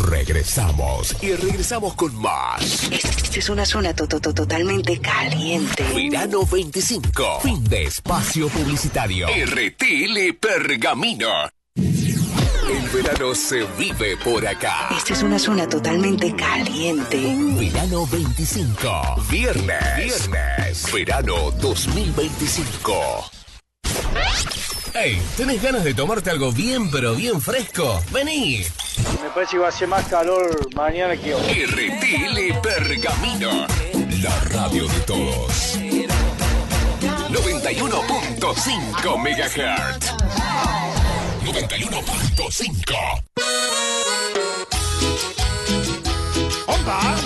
Regresamos y regresamos con más. Esta es una zona totalmente caliente. Verano 25, fin de espacio publicitario. RTL Pergamino. El verano se vive por acá. Esta es una zona totalmente caliente. Verano 25, viernes. Verano 2025. Hey, ¿tenés ganas de tomarte algo bien, pero bien fresco? ¡Vení! Me parece que va a hacer más calor mañana que hoy. RTL Pergamino, la radio de todos. 91.5 MHz. 91.5. ¡Homba!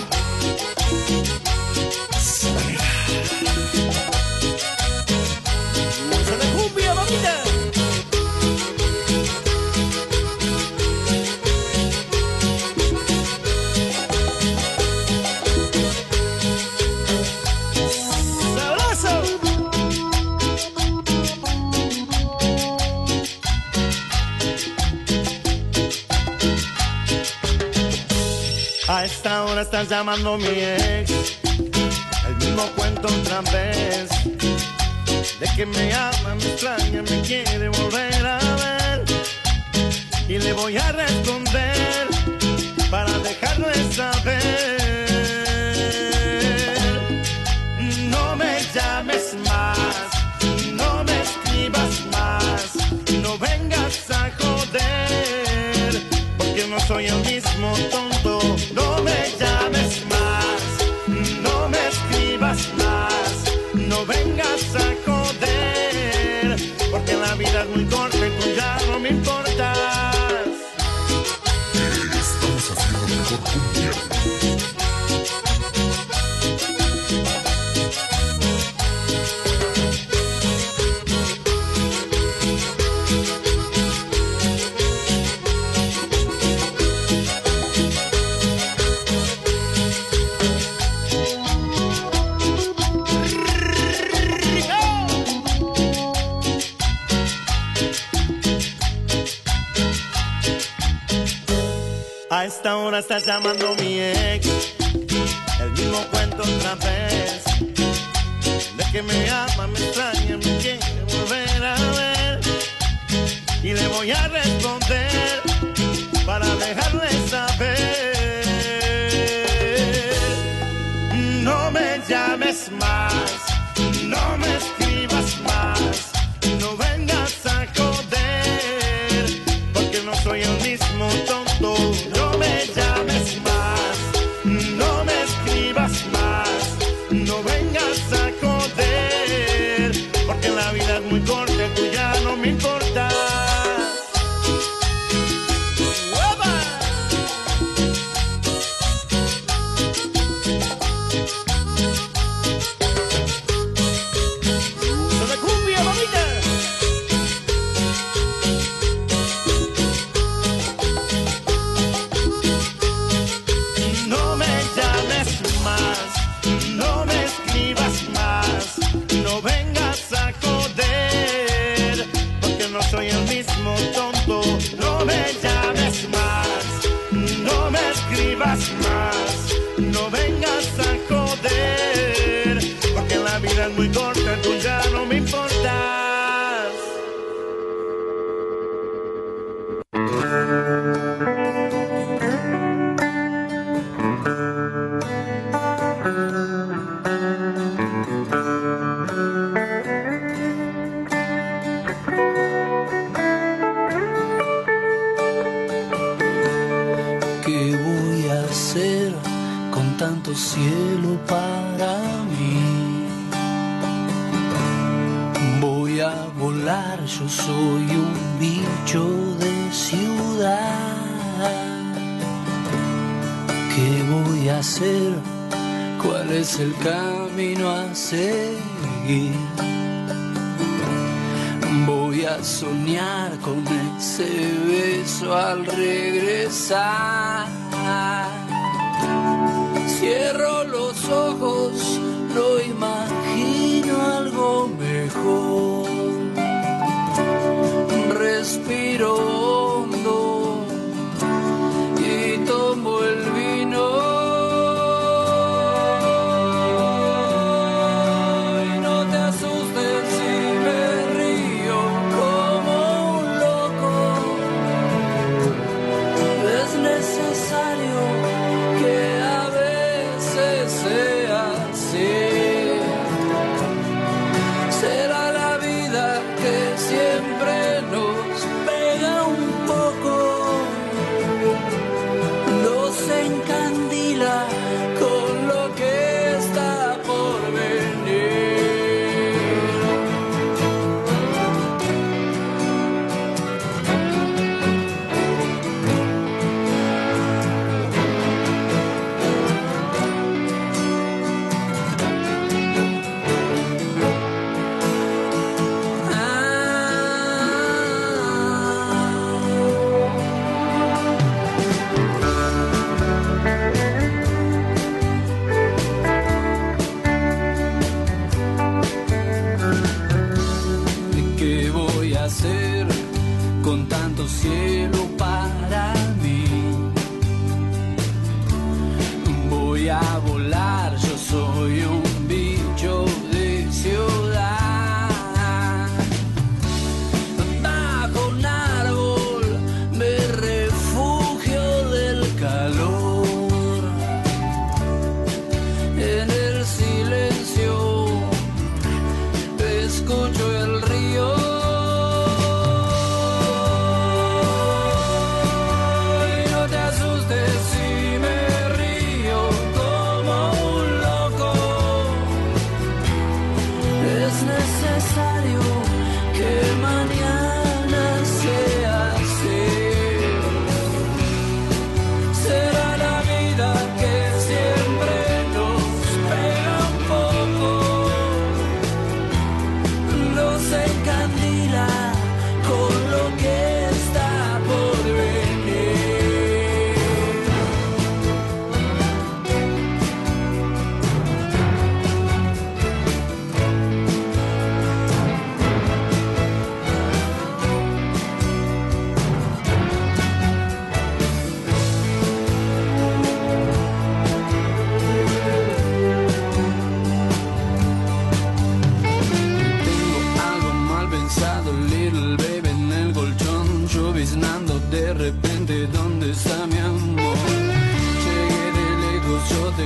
A esta hora estás llamando a mi ex, el mismo cuento otra vez, de que me ama, me extraña, me quiere volver a ver, y le voy a responder para dejarlo de saber. No me llames más, no me escribas más, no vengas a joder, porque no soy el mismo tonto. No me llames más, no me escribas más, no vengas a joder, porque la vida es muy corta y tú ya no me importas. Estamos haciendo mejor cumbia. A esta hora estás llamando a mi ex, el mismo cuento otra vez, de que me ama, me extraña, me quiere volver a ver, y le voy a responder para dejarle saber. No me llames más, no me escribas más, no vengas a joder, porque no soy el mismo tonto. No me llames más, no me escribas más, no vengas a joder, porque la vida es muy corta y tú ya no me importas. Soy el mismo tonto, no me llames más, no me escribas más, no vengas a joder, porque la vida es muy corta, tú ya no me importas. Cielo para mí, voy a volar, yo soy un bicho de ciudad. ¿Qué voy a hacer? ¿Cuál es el camino a seguir? Voy a soñar con ese beso al regresar. Cierro los ojos, no imagino algo mejor. Respiro hondo y tomo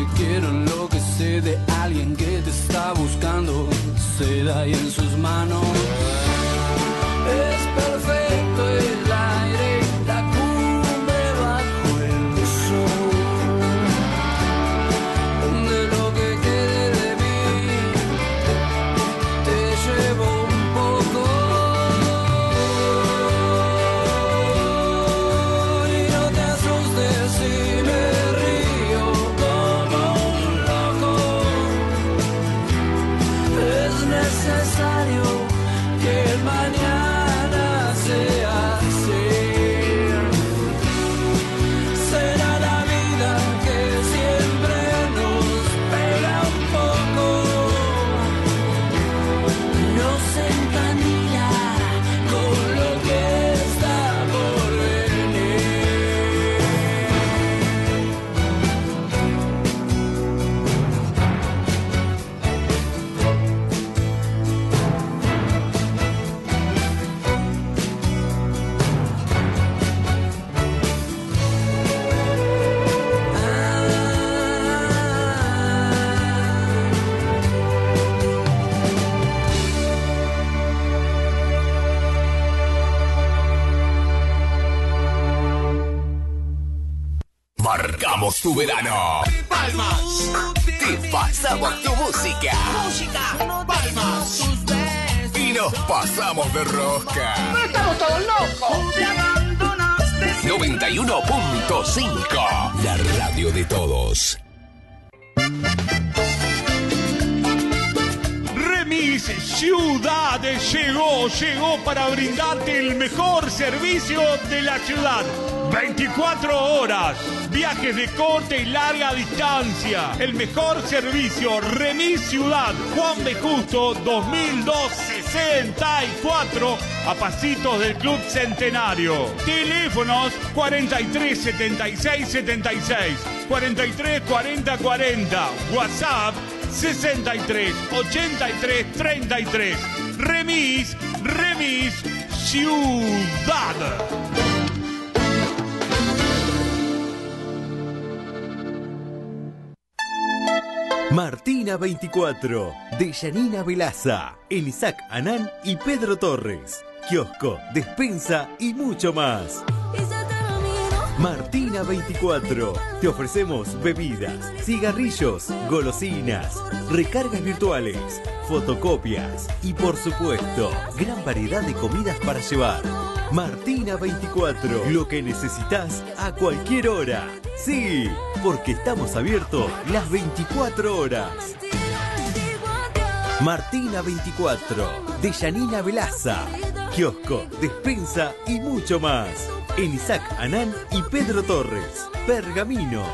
te quiero enloquecer de alguien que te está buscando. Se da ahí en sus manos. Es perfecto el aire, la cumbre bajo el sol. De lo que quede de mí, te llevo un poco. Y no te asustes si me río como un loco. Es necesario que el mañana sea así. Será la vida que siempre nos pega un poco, nos encandila con lo que está por venir. Marcamos tu verano. Palmas, Te pasamos tu música. palmas. Y nos pasamos de rosca. ¡Estamos todos locos! 91.5. La radio de todos. Remis Ciudad llegó para brindarte el mejor servicio de la ciudad. 24 horas, viajes de corta y larga distancia. El mejor servicio, Remis Ciudad, Juan B. Justo, 2264, a pasitos del Club Centenario. Teléfonos 43 76 76, 43 40 40, WhatsApp 63 83 33. Remis Ciudad. Martina 24, de Yanina Velaza, en Isaac Anán y Pedro Torres. Kiosco, despensa y mucho más. Martina 24, te ofrecemos bebidas, cigarrillos, golosinas, recargas virtuales, fotocopias y por supuesto, gran variedad de comidas para llevar. Martina 24, lo que necesitas a cualquier hora. Sí, porque estamos abiertos las 24 horas. Martina 24, de Yanina Velaza. Kiosco, despensa y mucho más. En Isaac Anán y Pedro Torres. Pergamino.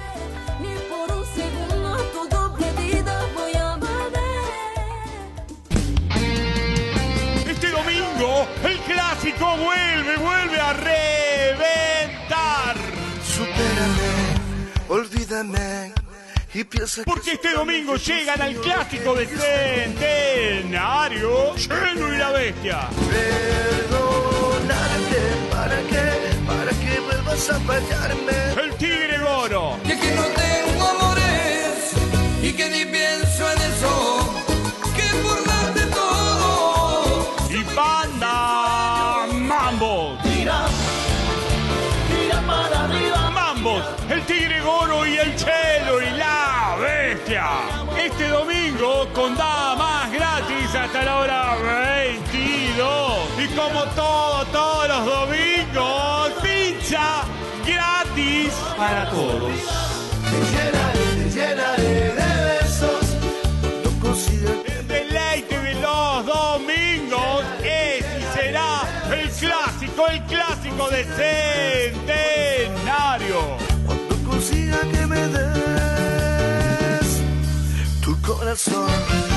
Este domingo, el clásico vuelve a reventar. Supérame, olvídame y piensa. Porque este domingo llegan al clásico de Centenario, Chelo y la Bestia. Perdónate, para que vuelvas a fallarme. El Tigre Goro. Y es que no tengo amores y que ni pienso en eso, que por darte todo. Y Banda Mambos. Tira para arriba. Mambos, el Tigre Goro y el Chelo y la Bestia. Este domingo con damas gratis hasta la hora 22. Y como todos los domingos, pizza gratis para todos. Te llenaré de besos. No considero. El deleite de los domingos es y será el clásico de Centenario. Cuando consiga que me des tu corazón.